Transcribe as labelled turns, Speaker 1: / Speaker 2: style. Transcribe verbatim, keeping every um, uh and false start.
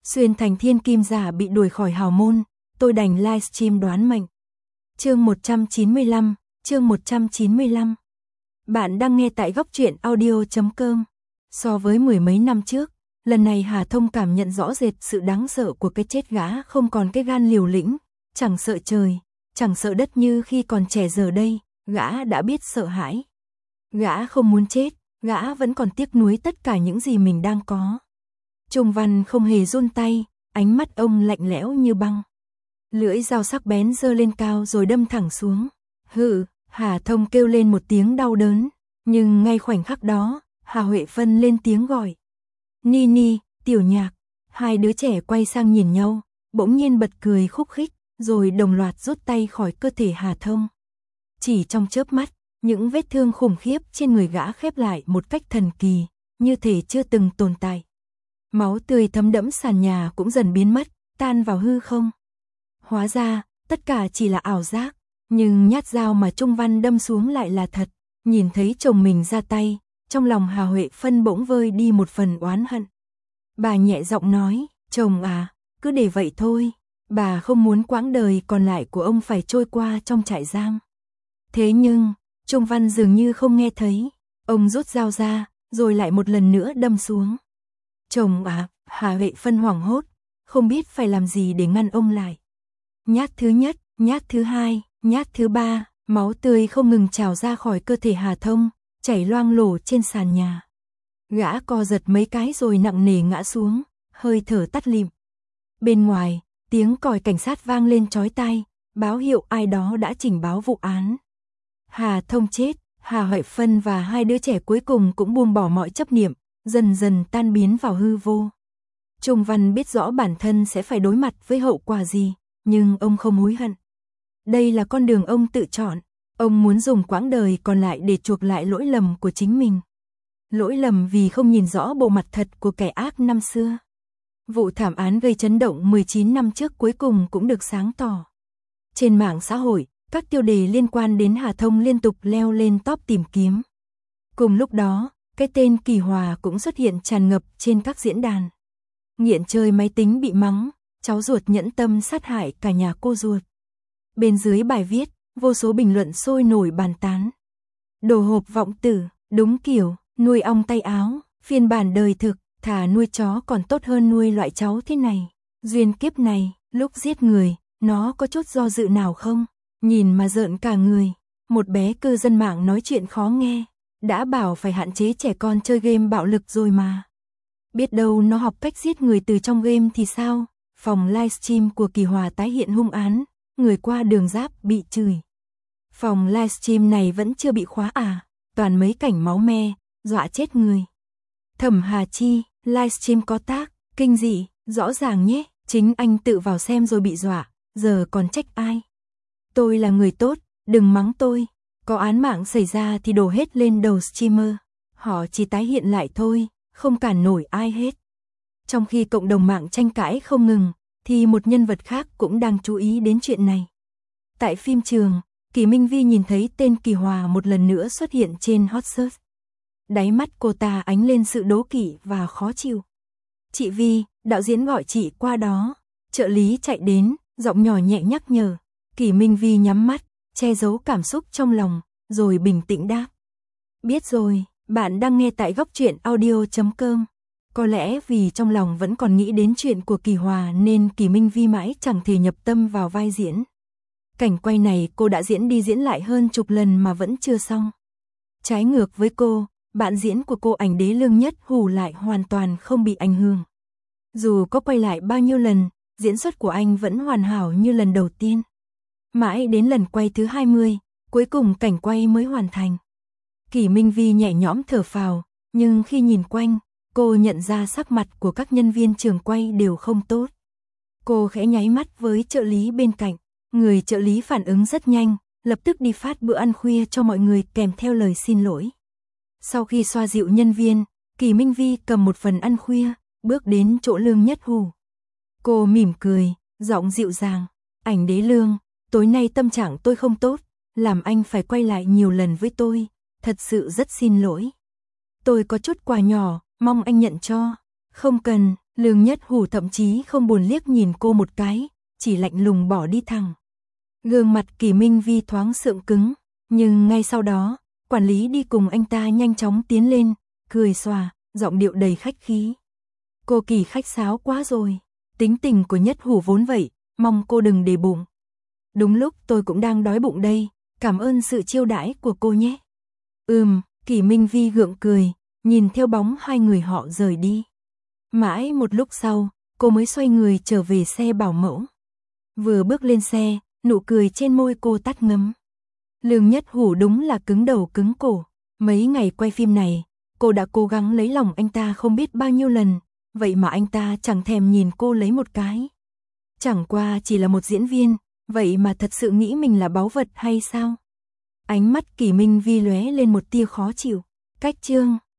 Speaker 1: Xuyên thành thiên kim giả bị đuổi khỏi hào môn, tôi đành livestream đoán mệnh. Chương một trăm chín mươi lăm, chương một trăm chín mươi lăm. Bạn đang nghe tại góc truyện audio chấm com. So với mười mấy năm trước, lần này Hà Thông cảm nhận rõ rệt sự đáng sợ của cái chết gã không còn cái gan liều lĩnh, chẳng sợ trời, chẳng sợ đất như khi còn trẻ. Giờ đây, gã đã biết sợ hãi. Gã không muốn chết, gã vẫn còn tiếc nuối tất cả những gì mình đang có. Trung Văn không hề run tay, ánh mắt ông lạnh lẽo như băng. Lưỡi dao sắc bén giơ lên cao rồi đâm thẳng xuống. Hự, Hà Thông kêu lên một tiếng đau đớn, nhưng ngay khoảnh khắc đó, Hà Huệ Phân lên tiếng gọi. Ni Ni, Tiểu Nhạc, hai đứa trẻ quay sang nhìn nhau, bỗng nhiên bật cười khúc khích, rồi đồng loạt rút tay khỏi cơ thể Hà Thông. Chỉ trong chớp mắt, những vết thương khủng khiếp trên người gã khép lại một cách thần kỳ, như thể chưa từng tồn tại. Máu tươi thấm đẫm sàn nhà cũng dần biến mất, tan vào hư không. Hóa ra, tất cả chỉ là ảo giác, nhưng nhát dao mà Trung Văn đâm xuống lại là thật. Nhìn thấy chồng mình ra tay, trong lòng Hà Huệ Phân bỗng vơi đi một phần oán hận. Bà nhẹ giọng nói, chồng à, cứ để vậy thôi. Bà không muốn quãng đời còn lại của ông phải trôi qua trong trại giam. Thế nhưng, Trung Văn dường như không nghe thấy. Ông rút dao ra, rồi lại một lần nữa đâm xuống. Chồng à, Hà Huệ Phân hoảng hốt, không biết phải làm gì để ngăn ông lại. Nhát thứ nhất, nhát thứ hai, nhát thứ ba, máu tươi không ngừng trào ra khỏi cơ thể Hà Thông, chảy loang lổ trên sàn nhà. Gã co giật mấy cái rồi nặng nề ngã xuống, hơi thở tắt lịm. Bên ngoài, tiếng còi cảnh sát vang lên chói tai, báo hiệu ai đó đã trình báo vụ án. Hà Thông chết, Hà Huệ Phân và hai đứa trẻ cuối cùng cũng buông bỏ mọi chấp niệm, dần dần tan biến vào hư vô. Trung Văn biết rõ bản thân sẽ phải đối mặt với hậu quả gì, nhưng ông không hối hận. Đây là con đường ông tự chọn, ông muốn dùng quãng đời còn lại để chuộc lại lỗi lầm của chính mình. Lỗi lầm vì không nhìn rõ bộ mặt thật của kẻ ác năm xưa. Vụ thảm án gây chấn động mười chín năm trước cuối cùng cũng được sáng tỏ. Trên mạng xã hội, các tiêu đề liên quan đến Hà Thông liên tục leo lên top tìm kiếm. Cùng lúc đó, cái tên Kỳ Hòa cũng xuất hiện tràn ngập trên các diễn đàn. Nghiện chơi máy tính bị mắng, cháu ruột nhẫn tâm sát hại cả nhà cô ruột. Bên dưới bài viết, vô số bình luận sôi nổi bàn tán. Đồ hộp vọng tử, đúng kiểu, nuôi ong tay áo, phiên bản đời thực, thà nuôi chó còn tốt hơn nuôi loại cháu thế này. Duyên kiếp này, lúc giết người, nó có chút do dự nào không? Nhìn mà rợn cả người. Một bé cư dân mạng nói chuyện khó nghe. Đã bảo phải hạn chế trẻ con chơi game bạo lực rồi mà. Biết đâu nó học cách giết người từ trong game thì sao? Phòng livestream của Kỳ Hòa tái hiện hung án, người qua đường giáp bị chửi. Phòng livestream này vẫn chưa bị khóa à? Toàn mấy cảnh máu me, dọa chết người. Thẩm Hà Chi, livestream có tác, kinh dị, rõ ràng nhé, chính anh tự vào xem rồi bị dọa, giờ còn trách ai? Tôi là người tốt, đừng mắng tôi. Có án mạng xảy ra thì đổ hết lên đầu streamer. Họ chỉ tái hiện lại thôi, không cản nổi ai hết. Trong khi cộng đồng mạng tranh cãi không ngừng, thì một nhân vật khác cũng đang chú ý đến chuyện này. Tại phim trường, Kỳ Minh Vi nhìn thấy tên Kỳ Hòa một lần nữa xuất hiện trên hot search. Đáy mắt cô ta ánh lên sự đố kỵ và khó chịu. Chị Vi, đạo diễn gọi chị qua đó. Trợ lý chạy đến, giọng nhỏ nhẹ nhắc nhở. Kỳ Minh Vi nhắm mắt, che giấu cảm xúc trong lòng, rồi bình tĩnh đáp. Biết rồi, bạn đang nghe tại góc truyện audio chấm com. Có lẽ vì trong lòng vẫn còn nghĩ đến chuyện của Kỳ Hòa nên Kỳ Minh Vi mãi chẳng thể nhập tâm vào vai diễn. Cảnh quay này cô đã diễn đi diễn lại hơn chục lần mà vẫn chưa xong. Trái ngược với cô, bạn diễn của cô Ảnh Đế Lương Nhất Hủ lại hoàn toàn không bị ảnh hưởng. Dù có quay lại bao nhiêu lần, diễn xuất của anh vẫn hoàn hảo như lần đầu tiên. Mãi đến lần quay thứ hai mươi, cuối cùng cảnh quay mới hoàn thành. Kỳ Minh Vi nhẹ nhõm thở phào, nhưng khi nhìn quanh, cô nhận ra sắc mặt của các nhân viên trường quay đều không tốt. Cô khẽ nháy mắt với trợ lý bên cạnh, người trợ lý phản ứng rất nhanh, lập tức đi phát bữa ăn khuya cho mọi người kèm theo lời xin lỗi. Sau khi xoa dịu nhân viên, Kỳ Minh Vi cầm một phần ăn khuya, bước đến chỗ Lương Nhất Hủ. Cô mỉm cười, giọng dịu dàng, Ảnh Đế Lương, tối nay tâm trạng tôi không tốt, làm anh phải quay lại nhiều lần với tôi, thật sự rất xin lỗi. Tôi có chút quà nhỏ, mong anh nhận cho. Không cần, Lương Nhất Hủ thậm chí không buồn liếc nhìn cô một cái, chỉ lạnh lùng bỏ đi thẳng. Gương mặt Kỷ Minh Vi thoáng sượng cứng, nhưng ngay sau đó, quản lý đi cùng anh ta nhanh chóng tiến lên, cười xòa, giọng điệu đầy khách khí. Cô Kỷ khách sáo quá rồi, tính tình của Nhất Hủ vốn vậy, mong cô đừng để bụng. Đúng lúc tôi cũng đang đói bụng đây, cảm ơn sự chiêu đãi của cô nhé. Ừm, Kỷ Minh Vi gượng cười, nhìn theo bóng hai người họ rời đi. Mãi một lúc sau, cô mới xoay người trở về xe bảo mẫu. Vừa bước lên xe, nụ cười trên môi cô tắt ngấm. Lương Nhất Hủ đúng là cứng đầu cứng cổ. Mấy ngày quay phim này, cô đã cố gắng lấy lòng anh ta không biết bao nhiêu lần, vậy mà anh ta chẳng thèm nhìn cô lấy một cái. Chẳng qua chỉ là một diễn viên, vậy mà thật sự nghĩ mình là báu vật hay sao? Ánh mắt Kỷ Minh Vi lóe lên một tia khó chịu. Cách chương